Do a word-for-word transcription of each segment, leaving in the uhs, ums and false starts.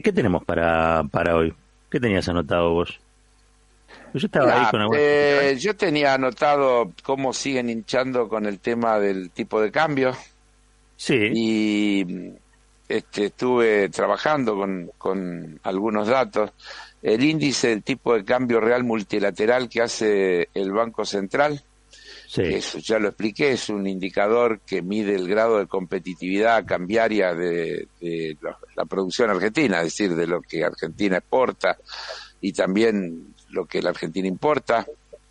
¿Qué tenemos para, para hoy? ¿Qué tenías anotado vos? Yo estaba ahí Mira, con algunas cositas. eh, yo tenía anotado cómo siguen hinchando con el tema del tipo de cambio Sí, y mm, este, estuve trabajando con, con algunos datos. El índice del tipo de cambio real multilateral que hace el Banco Central, que sí. eso ya lo expliqué, es un indicador que mide el grado de competitividad cambiaria de, de la, la producción argentina, es decir, de lo que Argentina exporta y también lo que la Argentina importa.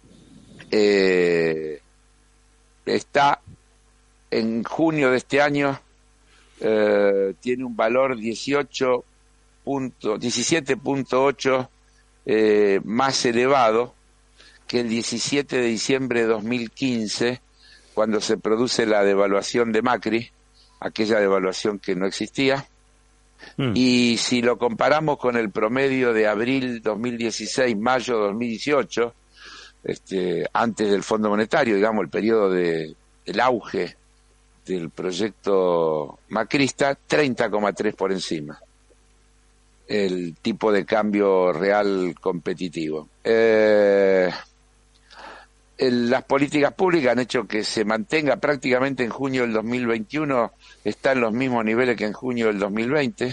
Eh, está en junio de este año, eh, tiene un valor dieciocho punto, diecisiete punto ocho eh, más elevado que el diecisiete de diciembre de dos mil quince, cuando se produce la devaluación de Macri, aquella devaluación que no existía. Mm, Y si lo comparamos con el promedio de abril dos mil dieciséis, mayo dos mil dieciocho, este, antes del Fondo Monetario, digamos, el periodo de, del auge del proyecto macrista, treinta coma tres por encima el tipo de cambio real competitivo. Eh, el, las políticas públicas han hecho que se mantenga prácticamente en junio del dos mil veintiuno, está en los mismos niveles que en junio del dos mil veinte.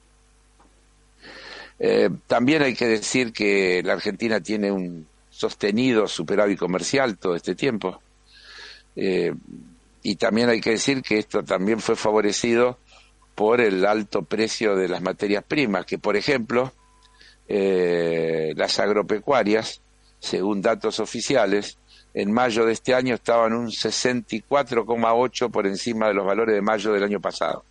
Eh, también hay que decir que la Argentina tiene un sostenido superávit comercial todo este tiempo. Eh, y también hay que decir que esto también fue favorecido por el alto precio de las materias primas, que por ejemplo, eh, las agropecuarias, según datos oficiales, en mayo de este año estaban un sesenta y cuatro coma ocho por encima de los valores de mayo del año pasado.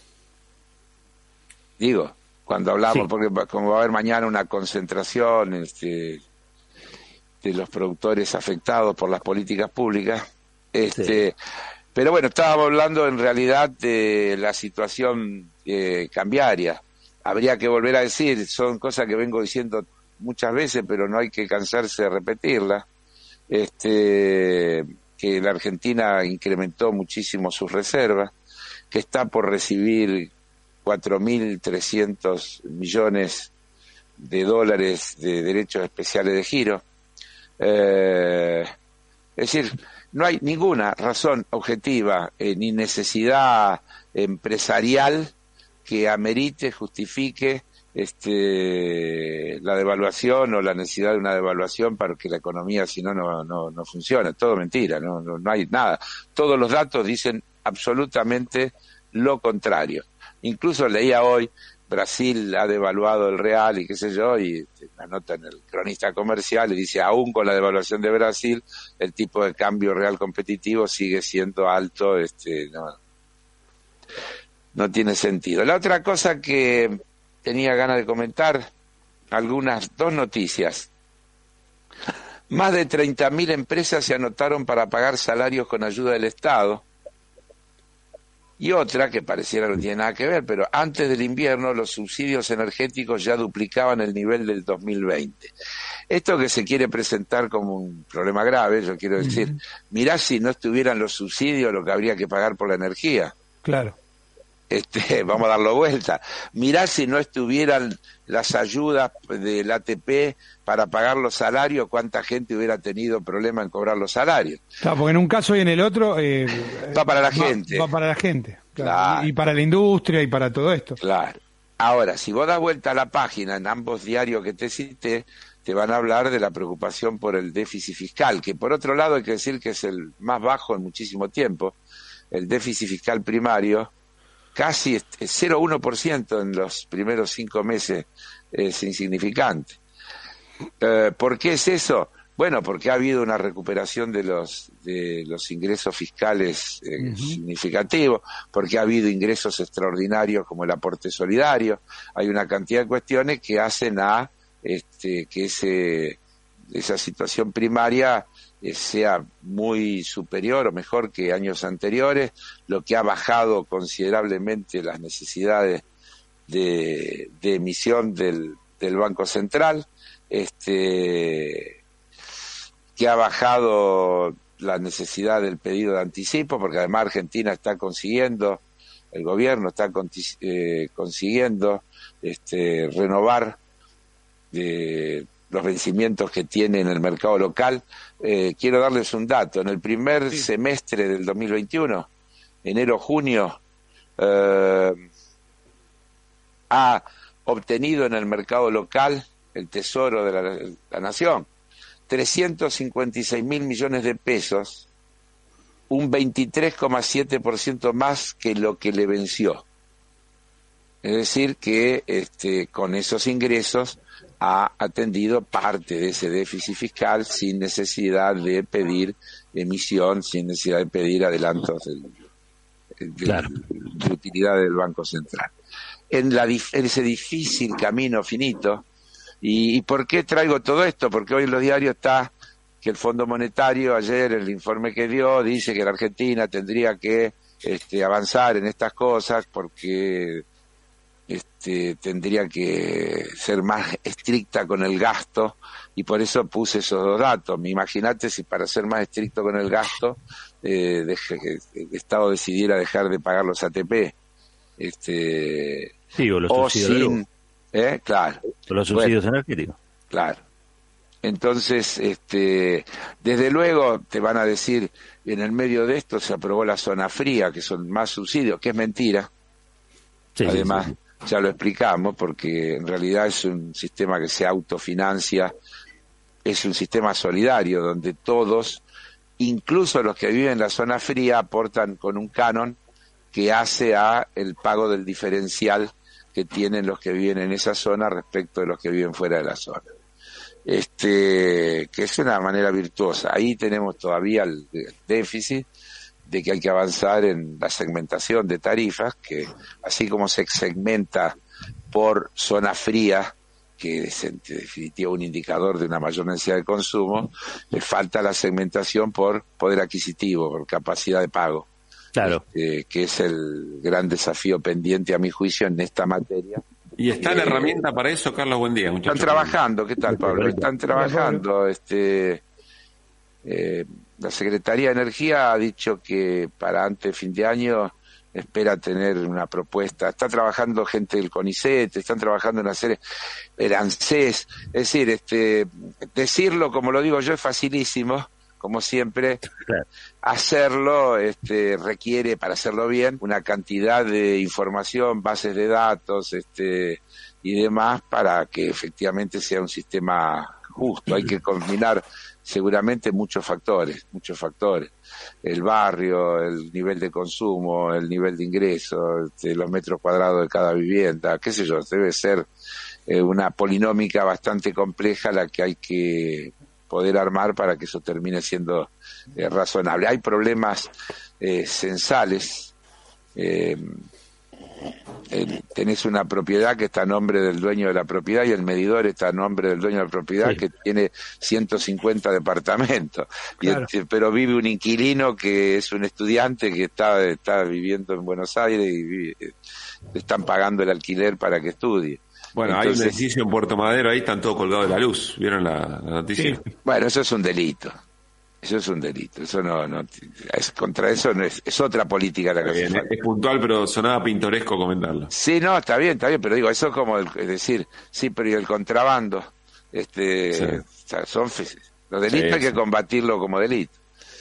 Digo, cuando hablamos, sí, porque como va a haber mañana una concentración este, de los productores afectados por las políticas públicas, sí. este, pero bueno, estábamos hablando en realidad de la situación eh, cambiaria. Habría que volver a decir, son cosas que vengo diciendo muchas veces, pero no hay que cansarse de repetirlas, este, que la Argentina incrementó muchísimo sus reservas, que está por recibir cuatro mil trescientos millones de dólares de derechos especiales de giro. Eh, es decir, no hay ninguna razón objetiva eh, ni necesidad empresarial que amerite, justifique este, la devaluación o la necesidad de una devaluación para que la economía, si no, no, no, no funciona. Todo mentira, no, no, no hay nada. Todos los datos dicen absolutamente lo contrario. Incluso leía hoy, Brasil ha devaluado el real y qué sé yo, y la nota en el cronista comercial y dice, aún con la devaluación de Brasil, el tipo de cambio real competitivo sigue siendo alto, este, no, no tiene sentido. La otra cosa que tenía ganas de comentar, algunas, dos noticias. Más de treinta mil empresas se anotaron para pagar salarios con ayuda del Estado. Y otra, que pareciera no tiene nada que ver, pero antes del invierno los subsidios energéticos ya duplicaban el nivel del dos mil veinte. Esto que se quiere presentar como un problema grave, yo quiero decir, Ujú. mirá si no estuvieran los subsidios lo que habría que pagar por la energía. Claro. Este, vamos a darlo vuelta. Mirá si no estuvieran las ayudas del A T P para pagar los salarios, cuánta gente hubiera tenido problema en cobrar los salarios. Claro, porque en un caso y en el otro eh, Va para la va, gente. va para la gente, claro. Y, Claro. y para la industria y para todo esto. Claro. Ahora, si vos das vuelta a la página en ambos diarios que te cité, te van a hablar de la preocupación por el déficit fiscal, que por otro lado hay que decir que es el más bajo en muchísimo tiempo. El déficit fiscal primario, casi cero coma uno por ciento en los primeros cinco meses, es insignificante. Eh, ¿Por qué es eso? Bueno, porque ha habido una recuperación de los de los ingresos fiscales eh, Ujú. significativos, porque ha habido ingresos extraordinarios como el aporte solidario. Hay una cantidad de cuestiones que hacen a este, que ese esa situación primaria eh, sea muy superior o mejor que años anteriores, lo que ha bajado considerablemente las necesidades de, de emisión del, del Banco Central. Este que ha bajado la necesidad del pedido de anticipo, porque además Argentina está consiguiendo el gobierno está eh, consiguiendo este, renovar de los vencimientos que tiene en el mercado local. Eh, quiero darles un dato. En el primer sí. semestre del dos mil veintiuno, enero-junio, eh, ha obtenido en el mercado local el Tesoro de la, la Nación trescientos cincuenta y seis mil millones de pesos, un veintitrés coma siete por ciento más que lo que le venció. Es decir, que este, con esos ingresos ha atendido parte de ese déficit fiscal sin necesidad de pedir emisión, sin necesidad de pedir adelantos de, de, claro. de utilidad del Banco Central. En, la, en ese difícil camino finito, y, ¿y por qué traigo todo esto? Porque hoy en los diarios está que el Fondo Monetario, ayer el informe que dio, dice que la Argentina tendría que este, avanzar en estas cosas porque este, tendría que ser más estricta con el gasto, y por eso puse esos dos datos. Imagínate si para ser más estricto con el gasto eh, deje, que el Estado decidiera dejar de pagar los A T P. Este, sí, o los o subsidios sin, ¿eh? Claro. O los subsidios bueno, energéticos. Claro. Entonces, este, desde luego te van a decir, en el medio de esto se aprobó la zona fría, que son más subsidios, que es mentira. Sí, Además, sí, sí. ya lo explicamos, porque en realidad es un sistema que se autofinancia, es un sistema solidario, donde todos, incluso los que viven en la zona fría, aportan con un canon que hace a el pago del diferencial que tienen los que viven en esa zona respecto de los que viven fuera de la zona. Este, que es una manera virtuosa. Ahí tenemos todavía el, el déficit de que hay que avanzar en la segmentación de tarifas, que así como se segmenta por zona fría, que es en definitiva un indicador de una mayor necesidad de consumo, le falta la segmentación por poder adquisitivo, por capacidad de pago. Claro. Este, que es el gran desafío pendiente a mi juicio en esta materia. ¿Y está eh, la herramienta para eso, Carlos? Buen día. Están trabajando, ¿qué tal, Pablo? Están trabajando. Este, eh, la Secretaría de Energía ha dicho que para antes de fin de año espera tener una propuesta. Está trabajando gente del CONICET, están trabajando en hacer el ANSES. Es decir, este, decirlo como lo digo yo es facilísimo, como siempre. Claro. Hacerlo este, requiere, para hacerlo bien, una cantidad de información, bases de datos este, y demás, para que efectivamente sea un sistema justo. Hay que combinar seguramente muchos factores, muchos factores. El barrio, el nivel de consumo, el nivel de ingreso, este, los metros cuadrados de cada vivienda, qué sé yo, debe ser eh, una polinómica bastante compleja la que hay que poder armar para que eso termine siendo eh, razonable. Hay problemas eh, censales. Eh, eh, tenés una propiedad que está a nombre del dueño de la propiedad y el medidor está a nombre del dueño de la propiedad, sí, que tiene ciento cincuenta departamentos. Claro. Y, pero vive un inquilino que es un estudiante que está, está viviendo en Buenos Aires y vive, eh, le están pagando el alquiler para que estudie. Bueno, entonces, hay un edificio en Puerto Madero, ahí están todos colgados de la luz. ¿Vieron la, la noticia? Sí. Bueno, eso es un delito. Eso es un delito. Eso no, no es, contra eso no es, es otra política la que bien, hace falta. Es puntual, pero sonaba pintoresco comentarlo. Sí, no, está bien, está bien, pero digo, eso es como el, es decir, sí, pero y el contrabando, este, sí. O sea, son los delitos, sí, hay que sí. combatirlo como delito.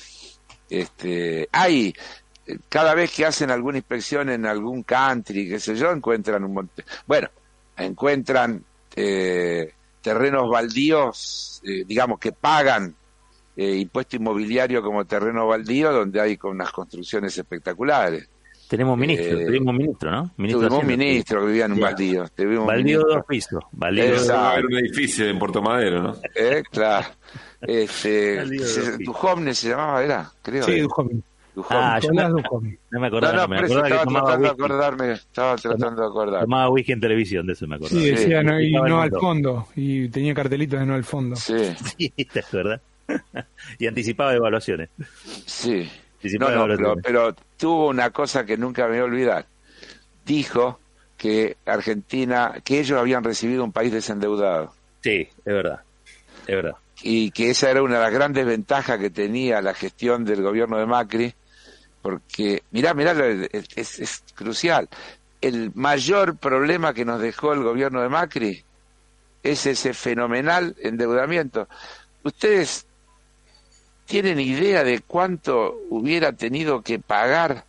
Este, hay cada vez que hacen alguna inspección en algún country, qué sé yo, encuentran un montón. Bueno, encuentran eh, terrenos baldíos, eh, digamos, que pagan eh, impuesto inmobiliario como terreno baldío, donde hay con unas construcciones espectaculares. Tenemos ministro, eh, tuvimos ministro, ¿no? Ministro tuvimos un ministro que vivía en un baldío. Baldío de dos pisos. Baldío de un edificio en Puerto Madero, ¿no? Eh, claro. Este, se, Duhovne se llamaba, ¿era? Creo. Sí, Duhovne. Ah, yo no, no me acordaba. No, no, me por eso acordaba estaba que tratando de whisky. acordarme, estaba tratando de acordarme. Tomaba whisky en televisión, de eso me acordaba. Sí, decía sí. no, y no al fondo, y tenía cartelitos de no al fondo. Sí. Sí, ¿te acuerdas? Y anticipaba evaluaciones. Sí. Anticipaba no, no, evaluaciones. pero, pero tuvo una cosa que nunca me voy a olvidar. Dijo que Argentina, que ellos habían recibido un país desendeudado. Sí, es verdad, es verdad. Y que esa era una de las grandes ventajas que tenía la gestión del gobierno de Macri, porque mirá, mirá, es, es crucial. El mayor problema que nos dejó el gobierno de Macri es ese fenomenal endeudamiento. ¿Ustedes tienen idea de cuánto hubiera tenido que pagar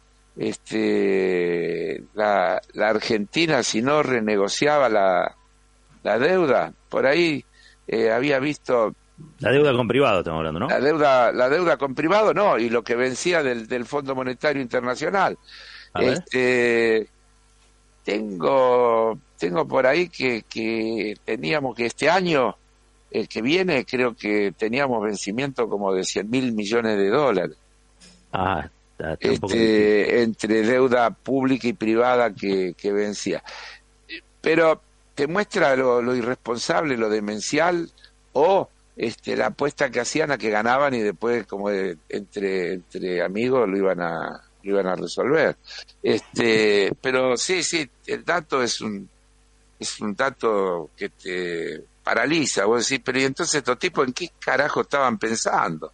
este la, la Argentina si no renegociaba la, la deuda? Por ahí eh, había visto... La deuda con privado estamos hablando, ¿no? La deuda, la deuda con privado, no, y lo que vencía del, del Fondo Monetario Internacional. A ver. Este, tengo, tengo por ahí que, que teníamos que este año, el que viene, creo que teníamos vencimiento como de cien mil millones de dólares. Ah, está, está un poco este, entre deuda pública y privada que, que vencía. Pero te muestra lo, lo irresponsable, lo demencial, o este, la apuesta que hacían a que ganaban y después como de, entre entre amigos lo iban a lo iban a resolver. Este, pero sí, sí, el dato es un es un dato que te paraliza. Vos decís, pero ¿y entonces estos tipos en qué carajo estaban pensando?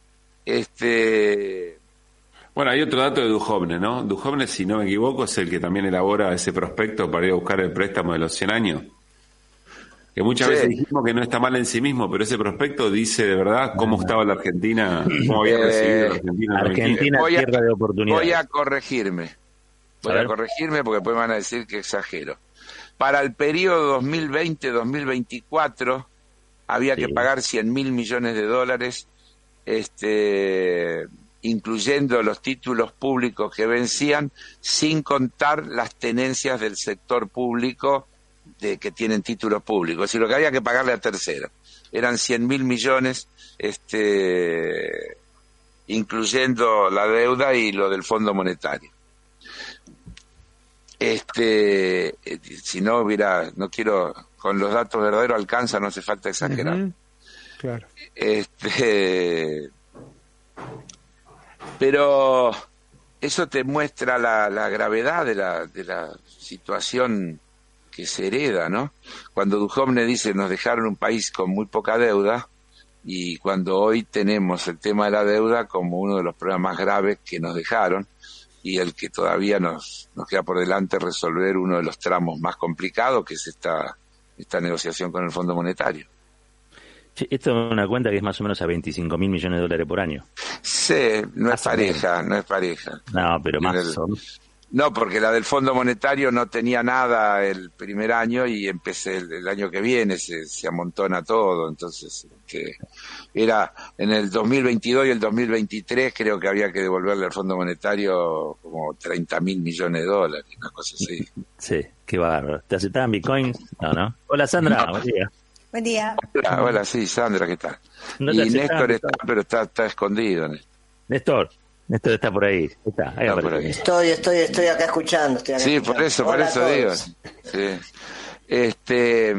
Este Bueno, hay otro dato de Duhovne, ¿no? Duhovne, si no me equivoco, es el que también elabora ese prospecto para ir a buscar el préstamo de los cien años. Que muchas sí. veces dijimos que no está mal en sí mismo, pero ese prospecto dice de verdad cómo estaba la Argentina, cómo había Eh, recibido la Argentina. Argentina, voy a, tierra de oportunidades. Voy a corregirme. Voy A a, ver. corregirme porque después van a decir que exagero. Para el periodo dos mil veinte dos mil veinticuatro había Sí. que pagar cien mil millones de dólares, este, incluyendo los títulos públicos que vencían, sin contar las tenencias del sector público de que tienen títulos públicos. Es decir, lo que había que pagarle a terceros. Eran cien mil millones, este, incluyendo la deuda y lo del Fondo Monetario. Este, si no hubiera, no quiero, con los datos verdaderos alcanza, no hace falta exagerar. Uh-huh. Claro. Este, pero eso te muestra la, la gravedad de la, de la situación que se hereda, ¿no? Cuando Duhovne dice nos dejaron un país con muy poca deuda, y cuando hoy tenemos el tema de la deuda como uno de los problemas más graves que nos dejaron, y el que todavía nos, nos queda por delante resolver uno de los tramos más complicados, que es esta, esta negociación con el Fondo Monetario. Che, esto es una cuenta que es más o menos a veinticinco mil millones de dólares por año. Sí, no Más es o pareja, no es pareja. No, pero Tiene más el- o No, porque la del Fondo Monetario no tenía nada el primer año y empecé el, el año que viene se, se amontona todo, entonces este, era en el dos mil veintidós y el dos mil veintitrés creo que había que devolverle al Fondo Monetario como treinta mil millones de dólares, una cosa así. Sí, qué bárbaro. ¿Te aceptaban bitcoins? No, ¿no? Hola Sandra, buen día. Buen día. Hola, hola, sí, Sandra, ¿qué tal? No te Y aceptaban Néstor está, bitcoins. pero está, está escondido. Néstor. Néstor, Néstor está por ahí. Está, ahí Está apareció. por ahí. Estoy, estoy, estoy acá escuchando. Estoy acá Sí, escuchando. por eso, por Hola a eso todos. digo. Sí. Este,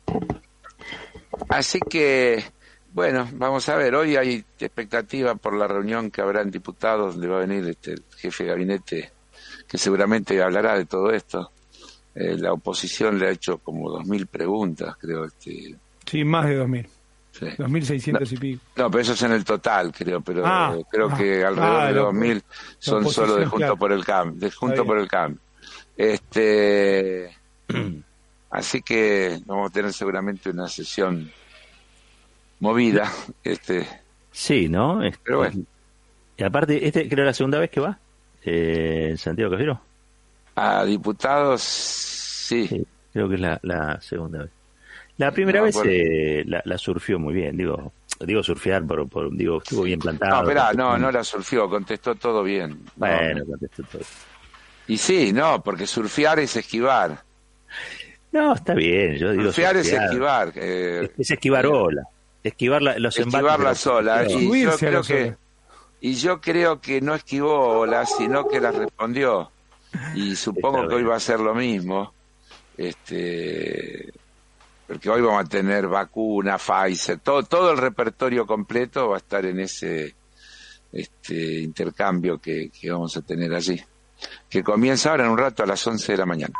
así que, bueno, vamos a ver. Hoy hay expectativa por la reunión que habrá en diputados, donde va a venir este, el jefe de gabinete, que seguramente hablará de todo esto. Eh, la oposición le ha hecho como dos mil preguntas, creo. Este, Sí, más de dos mil. sí. dos mil seiscientos y pico. No, pero eso es en el total, creo, pero Ah, eh, creo ah, que alrededor ah, de la- dos mil son la solo de oposición, Junto claro. por el Cambio, de Junto bien. por el Cambio. Este, así que vamos a tener seguramente una sesión movida, este, Sí, ¿no? Este, pero bueno, Y aparte, este creo que es la segunda vez que va. Eh, Santiago Cafiero. a diputados, sí, Sí, creo que es la, la segunda vez. La primera No, vez por- eh, la, la surfió muy bien, digo, digo surfear, por, por- digo, estuvo bien plantado. no, esperá, no, no la surfió, contestó todo bien. No, Bueno, no. contestó todo. Y sí, no, porque surfear es esquivar, No, está bien, yo digo surfear es surfear. esquivar, eh, Es, es esquivar ola, esquivar la- los embates. esquivar de la los- sola, y yo Subirse a creo la que sola. Y yo creo que no esquivó olas, sino que las respondió. Y supongo Está que hoy bien. va a ser lo mismo. Este, porque hoy vamos a tener vacuna, Pfizer, todo, todo el repertorio completo va a estar en ese este intercambio que, que vamos a tener allí. Que comienza ahora en un rato a las once de la mañana.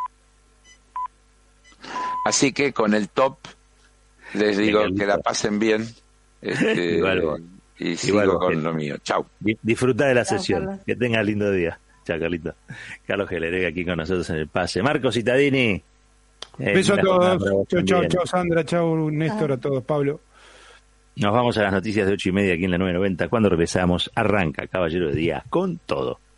Así que con el top les digo Venga, que la listo. pasen bien. Este, Igual vos. y sigo Igual, con que- lo mío. Chau. Di- Disfruta de la Chao, sesión. Carlos. Que tengas lindo día. Chao, Carlito. Carlos Gelerega aquí con nosotros en el pase. Marco Cittadini. eh, Beso a buena jornada todos. para vos Chao, chao, también. chao, Sandra. Chao, Néstor. A todos, Pablo. Nos vamos a las noticias de ocho y media aquí en la nueve noventa. Cuando regresamos, arranca Caballero de Día con todo.